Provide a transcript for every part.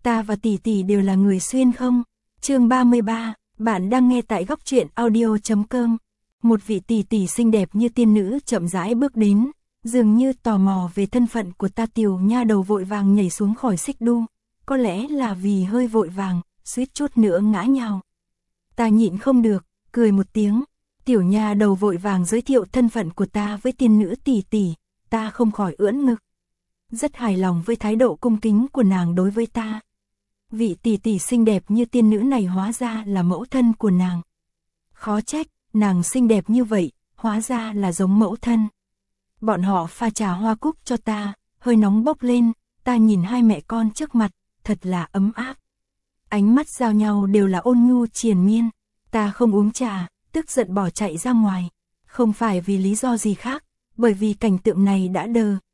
Ta và tỷ tỷ đều là người xuyên không? Chương 33, bạn đang nghe tại góc truyện audio.com. Một vị tỷ tỷ xinh đẹp như tiên nữ chậm rãi bước đến, dường như tò mò về thân phận của ta. Tiểu nha đầu vội vàng nhảy xuống khỏi xích đu, có lẽ là vì hơi vội vàng, suýt chút nữa ngã nhào. Ta nhịn không được, cười một tiếng. Tiểu nha đầu vội vàng giới thiệu thân phận của ta với tiên nữ tỷ tỷ, ta không khỏi ưỡn ngực. Rất hài lòng với thái độ cung kính của nàng đối với ta. Vị tỷ tỷ xinh đẹp như tiên nữ này hóa ra là mẫu thân của nàng. Khó trách, nàng xinh đẹp như vậy, hóa ra là giống mẫu thân. Bọn họ pha trà hoa cúc cho ta, hơi nóng bốc lên, ta nhìn hai mẹ con trước mặt, thật là ấm áp. Ánh mắt giao nhau đều là ôn nhu triền miên. Ta không uống trà, tức giận bỏ chạy ra ngoài. Không phải vì lý do gì khác, bởi vì cảnh tượng này đã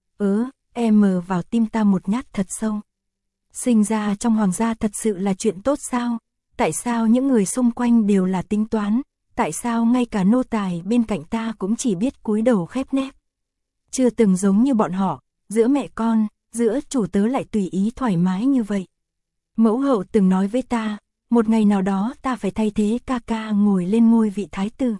mờ vào tim ta một nhát thật sâu. Sinh ra trong hoàng gia thật sự là chuyện tốt sao? Tại sao những người xung quanh đều là tính toán? Tại sao ngay cả nô tài bên cạnh ta cũng chỉ biết cúi đầu khép nép? Chưa từng giống như bọn họ, giữa mẹ con, giữa chủ tớ lại tùy ý thoải mái như vậy. Mẫu hậu từng nói với ta, một ngày nào đó ta phải thay thế ca ca ngồi lên ngôi vị thái tử.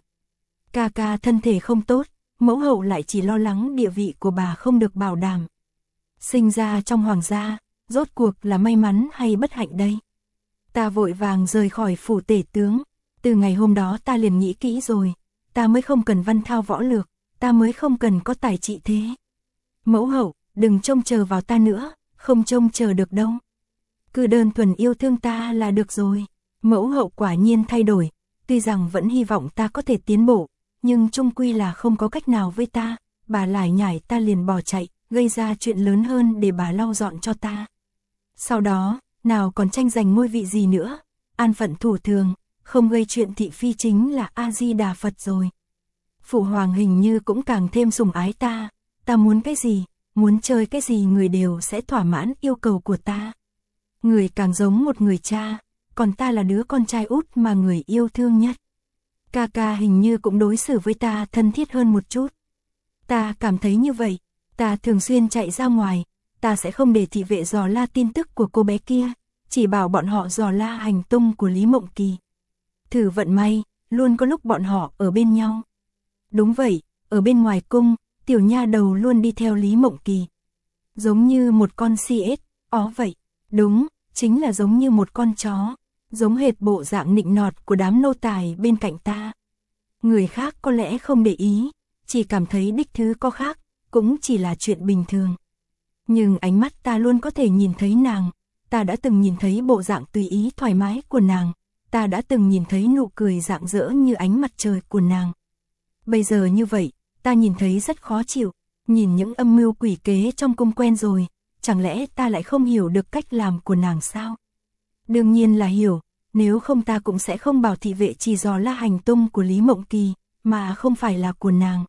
Ca ca thân thể không tốt, mẫu hậu lại chỉ lo lắng địa vị của bà không được bảo đảm. Sinh ra trong hoàng gia, rốt cuộc là may mắn hay bất hạnh đây? Ta vội vàng rời khỏi phủ tể tướng. Từ ngày hôm đó ta liền nghĩ kỹ rồi, ta mới không cần văn thao võ lược, ta mới không cần có tài trị thế. Mẫu hậu, đừng trông chờ vào ta nữa, không trông chờ được đâu. Cứ đơn thuần yêu thương ta là được rồi. Mẫu hậu quả nhiên thay đổi, tuy rằng vẫn hy vọng ta có thể tiến bộ, nhưng chung quy là không có cách nào với ta. Bà lải nhải ta liền bỏ chạy, gây ra chuyện lớn hơn để bà lau dọn cho ta. Sau đó, nào còn tranh giành ngôi vị gì nữa, an phận thủ thường, không gây chuyện thị phi chính là A-di-đà Phật rồi. Phụ hoàng hình như cũng càng thêm sủng ái ta, ta muốn cái gì, muốn chơi cái gì người đều sẽ thỏa mãn yêu cầu của ta. Người càng giống một người cha, còn ta là đứa con trai út mà người yêu thương nhất. Ca ca hình như cũng đối xử với ta thân thiết hơn một chút. Ta cảm thấy như vậy, ta thường xuyên chạy ra ngoài, ta sẽ không để thị vệ dò la tin tức của cô bé kia, chỉ bảo bọn họ dò la hành tung của Lý Mộng Kỳ. Thử vận may, luôn có lúc bọn họ ở bên nhau. Đúng vậy, ở bên ngoài cung, tiểu nha đầu luôn đi theo Lý Mộng Kỳ. Giống như một con CS, vậy. Đúng, chính là giống như một con chó, giống hệt bộ dạng nịnh nọt của đám nô tài bên cạnh ta. Người khác có lẽ không để ý, chỉ cảm thấy đích thứ có khác, cũng chỉ là chuyện bình thường. Nhưng ánh mắt ta luôn có thể nhìn thấy nàng, ta đã từng nhìn thấy bộ dạng tùy ý thoải mái của nàng, ta đã từng nhìn thấy nụ cười rạng rỡ như ánh mặt trời của nàng. Bây giờ như vậy, ta nhìn thấy rất khó chịu, nhìn những âm mưu quỷ kế trong cung quen rồi, chẳng lẽ ta lại không hiểu được cách làm của nàng sao? Đương nhiên là hiểu, nếu không ta cũng sẽ không bảo thị vệ chỉ dò la hành tung của Lý Mộng Kỳ, mà không phải là của nàng.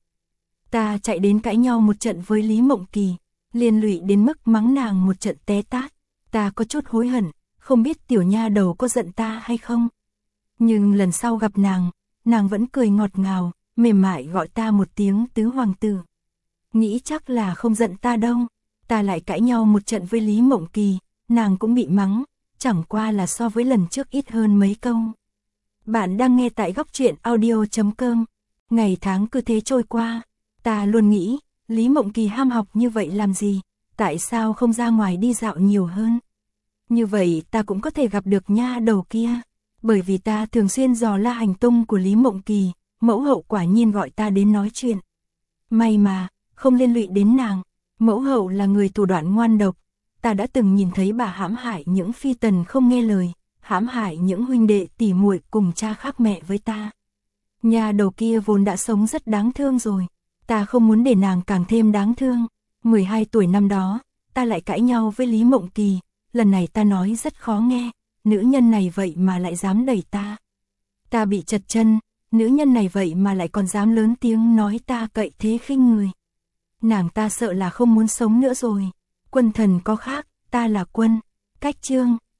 Ta chạy đến cãi nhau một trận với Lý Mộng Kỳ, liên lụy đến mức mắng nàng một trận té tát. Ta có chút hối hận, không biết tiểu nha đầu có giận ta hay không. Nhưng lần sau gặp nàng vẫn cười ngọt ngào, mềm mại gọi ta một tiếng tứ hoàng tử. Nghĩ chắc là không giận ta đâu. Ta lại cãi nhau một trận với Lý Mộng Kỳ, nàng cũng bị mắng, chẳng qua là so với lần trước ít hơn mấy câu. Bạn đang nghe tại góc truyện audio.com. Ngày tháng cứ thế trôi qua, ta luôn nghĩ, Lý Mộng Kỳ ham học như vậy làm gì, tại sao không ra ngoài đi dạo nhiều hơn. Như vậy ta cũng có thể gặp được nha đầu kia, bởi vì ta thường xuyên dò la hành tung của Lý Mộng Kỳ, mẫu hậu quả nhiên gọi ta đến nói chuyện. May mà, không liên lụy đến nàng. Mẫu hậu là người thủ đoạn ngoan độc, ta đã từng nhìn thấy bà hãm hại những phi tần không nghe lời, hãm hại những huynh đệ tỉ muội cùng cha khác mẹ với ta. Nhà đầu kia vốn đã sống rất đáng thương rồi, ta không muốn để nàng càng thêm đáng thương. 12 tuổi năm đó, ta lại cãi nhau với Lý Mộng Kỳ, lần này ta nói rất khó nghe, nữ nhân này vậy mà lại dám đẩy ta. Ta bị chật chân, nữ nhân này vậy mà lại còn dám lớn tiếng nói ta cậy thế khinh người. Nàng ta sợ là không muốn sống nữa rồi. Quân thần có khác, ta là quân. Cách chương.